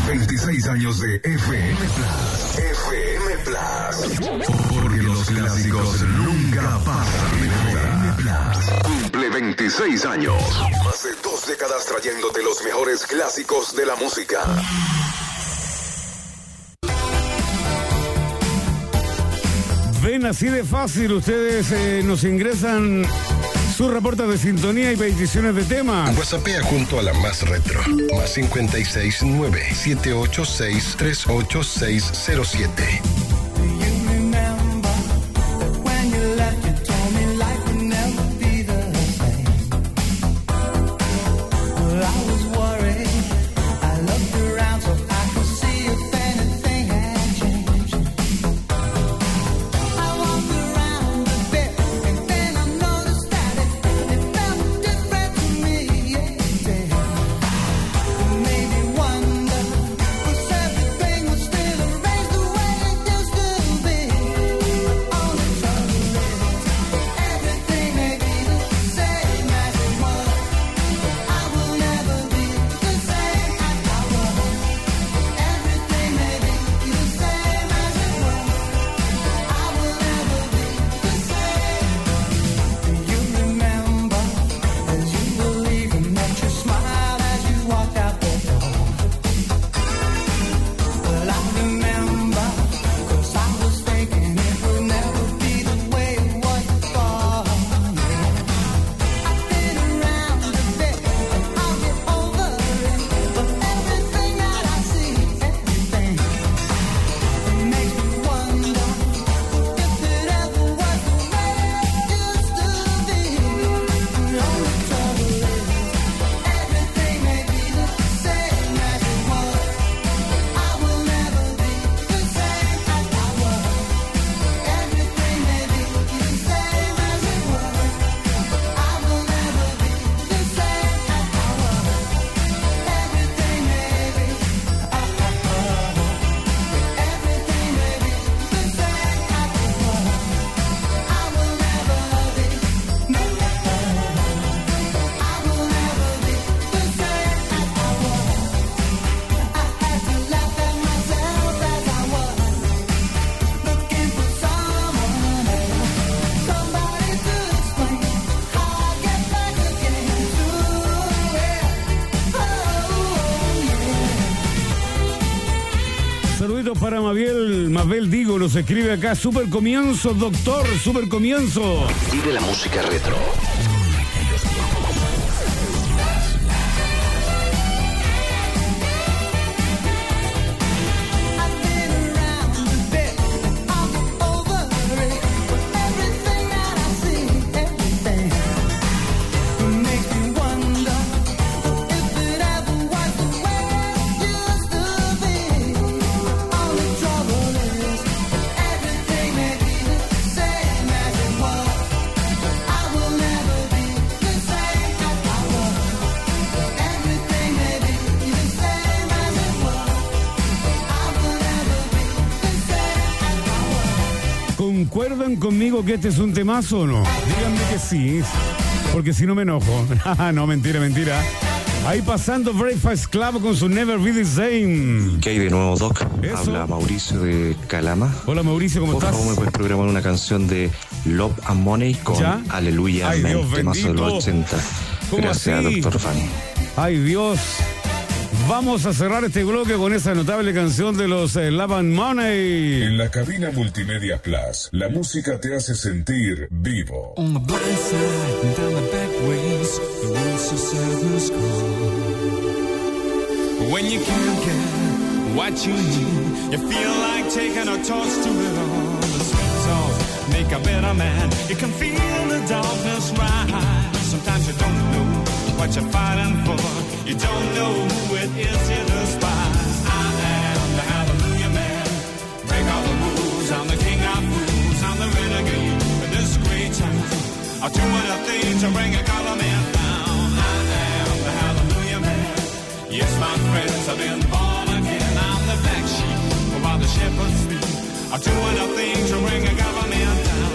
26 años de FM Plus. FM Plus. Porque los clásicos nunca pasan de moda. FM Plus cumple 26 años. Más de 2 décadas trayéndote los mejores clásicos de la música. Ven, así de fácil, ustedes nos ingresan sus reportes de sintonía y peticiones de tema. WhatsAppea junto a la más retro. Más 569-786-38607. Para Mabel Digo, nos escribe acá, super comienzo, doctor, super comienzo. Vive la música retro. ¿Concuerdan conmigo que este es un temazo o no? Díganme que sí, porque si no me enojo. No, mentira. Ahí pasando Breakfast Club con su Never Be The Same. ¿Qué hay de nuevo, Doc? Eso. Habla Mauricio de Calama. Hola Mauricio, ¿cómo estás? Por favor, ¿me puedes programar una canción de Love and Money con ¿Ya? Aleluya? Ay, Dios temazo de los bendito. 80. ¿Cómo Gracias, así? doctor Fanny. Ay, Dios. Vamos a cerrar este bloque con esa notable canción de los Love and Money. En la cabina Multimedia Plus, la música te hace sentir vivo. On the blind side and down the back ways, the roads to sadness call. When you can't get what you need, you feel like taking a toast to it all. The sweet sauce make a better man. You can feel the darkness rise. Sometimes you don't know what you're fighting for. You don't know who it is you despise. I am the Hallelujah Man. Break all the rules. I'm the king of fools. I'm the renegade in this great town. I'll do anything to bring a government down. I am the Hallelujah Man. Yes, my friends, I've been born again. I'm the black sheep while the shepherds sleep. I'll do anything to bring a government down.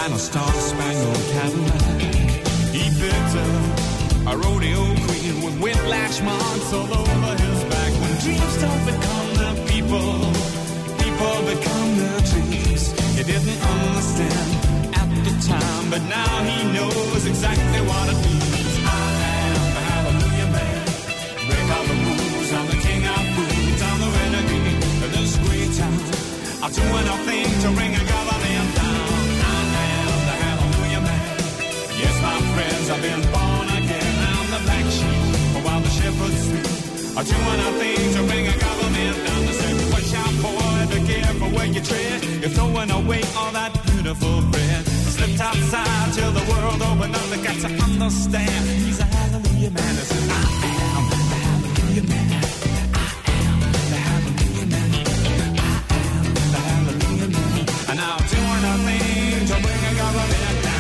and a star-spangled Cadillac. He picked up a rodeo queen with whiplash marks all over his back. When dreams don't become the people, people become their dreams. He didn't understand at the time, but now he knows exactly what it means. I am the Hallelujah Man. Break all the rules. I'm the king of fools. I'm the renegade of this great town. I'll do anything to bring a government down. I am the Hallelujah Man. Yes, my friends, I've been born again. I'm the black sheep while the shepherds sleep. I'll do anything to bring a government down. To say, watch out, boy, be careful where you tread. You're throwing away all that beautiful bread. Slipped outside till the world opened up. They got to understand. He's a Hallelujah Man. He says, I am the Hallelujah Man. I am the Hallelujah Man. I am the Hallelujah Man. And I'll do anything to bring a government down.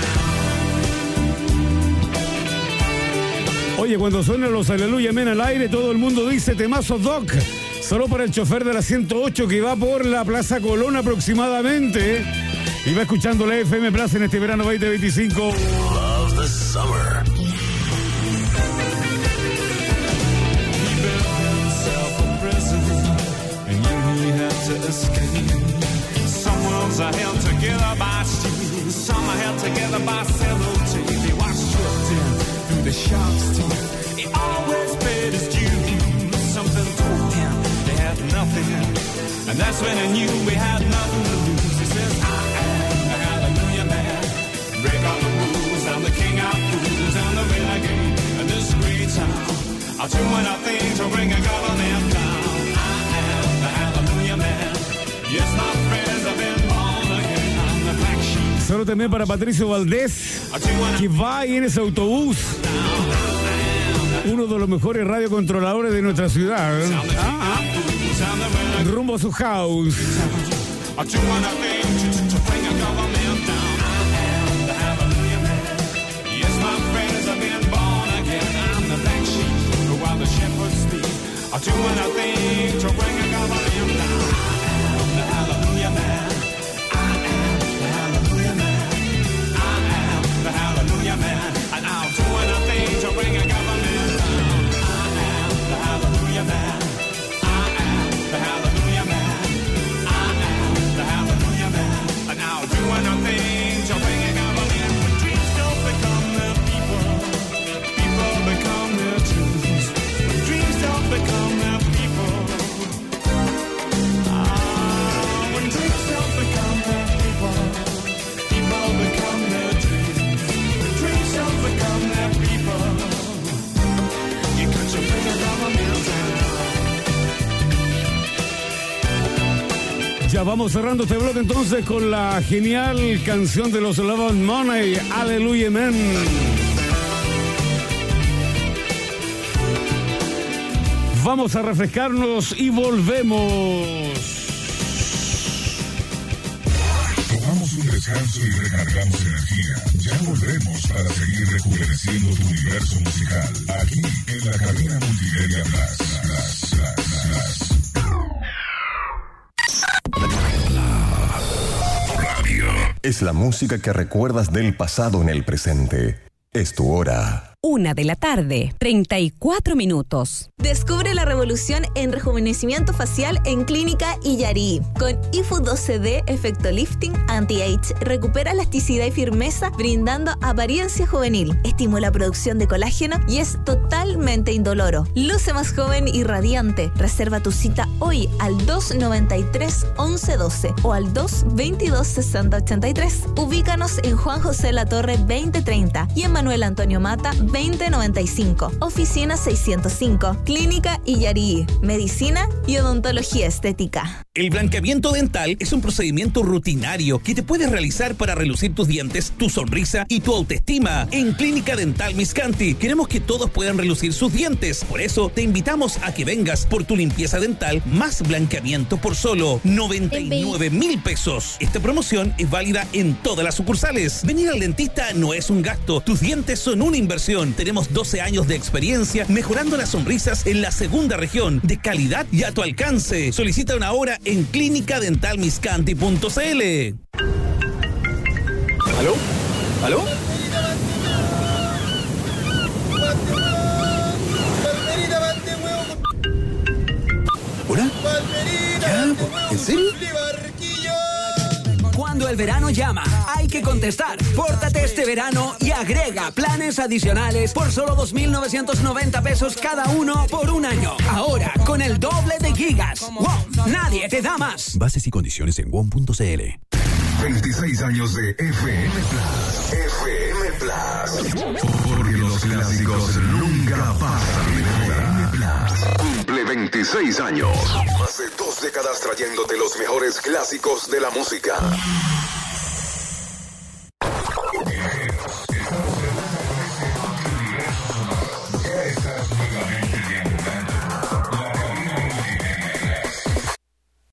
Oye, cuando suenan los Aleluya Men al aire, todo el mundo dice temazo Doc. Solo para el chofer de la 108 que va por la Plaza Colón aproximadamente. Y va escuchando la FM Plus en este verano 2025. Love the summer. He built himself a prison, and he had to escape. Some worlds are held together by steel, some are held together by sellotape. He was stripped in through the shark's teeth. He always paid his due. Something told him they had nothing, and that's when he knew we had nothing to lose. He says, I am the Hallelujah Man. Break all the rules. I'm the king of fools. I'm the renegade of this great town. I'll do anything to bring a government down. I am the Hallelujah Man. Yes, my friends have been born again. I'm the black sheep. Solo también para Patricio Valdés, que va ahí en ese autobús. Uno de los mejores radiocontroladores de nuestra ciudad. Rumbo a su house. I'll do anything to bring a government down. I am the Hallelujah Man. Yes, my friends have been born again. I'm the black sheep while the shepherds sleep. I'll do anything to bring a government down. I am the Hallelujah Man. I am the Hallelujah Man. I am the Hallelujah Man. And I'll do anything to bring a government down. I am the Hallelujah Man. I am the Hallelujah Man. I am the Hallelujah Man. And I'll do anything to bring a government. When dreams don't become their people, people become their dreams. When dreams don't become their people, when dreams don't become their people, people become their dreams. When dreams don't become their people, you got to bring a government down. Ya vamos cerrando este bloque entonces con la genial canción de los Love and Money, Hallelujah Man. Vamos a refrescarnos y volvemos. Tomamos un descanso y recargamos energía. Ya volvemos para seguir rejuveneciendo tu universo musical. Aquí en la cabina Multimedia Plus. Radio. Es la música que recuerdas del pasado en el presente. Es tu hora. 1:34 PM. Descubre la revolución en rejuvenecimiento facial en Clínica Illarí. Con IFU 12D Efecto Lifting Anti-Age recupera elasticidad y firmeza brindando apariencia juvenil. Estimula producción de colágeno y es totalmente indoloro. Luce más joven y radiante. Reserva tu cita hoy al 293-1112 o al 222-6083. Ubícanos en Juan José Latorre 2030 y en Manuel Antonio Mata 2095. Oficina 605. Clínica Illarí. Medicina y odontología estética. El blanqueamiento dental es un procedimiento rutinario que te puedes realizar para relucir tus dientes, tu sonrisa y tu autoestima. En Clínica Dental Miscanti queremos que todos puedan relucir sus dientes. Por eso te invitamos a que vengas por tu limpieza dental más blanqueamiento por solo 99,000 pesos. Esta promoción es válida en todas las sucursales. Venir al dentista no es un gasto. Tus dientes son una inversión. Tenemos 12 años de experiencia mejorando las sonrisas en la segunda región, de calidad y a tu alcance. Solicita una hora en clinicadentalmiscanti.cl. ¿Aló? ¿Aló? ¿Hola? ¿Ya? ¿En serio? Cuando el verano llama, hay que contestar. Pórtate este verano y agrega planes adicionales por solo 2.990 pesos cada uno por un año. Ahora, con el doble de gigas. ¡Wow! Nadie te da más. Bases y condiciones en WOM.cl. 26 años de FM Plus. FM Plus. Porque los clásicos nunca pasan de moda. FM Plus cumple 26 años. Más de 2 décadas trayéndote los mejores clásicos de la música.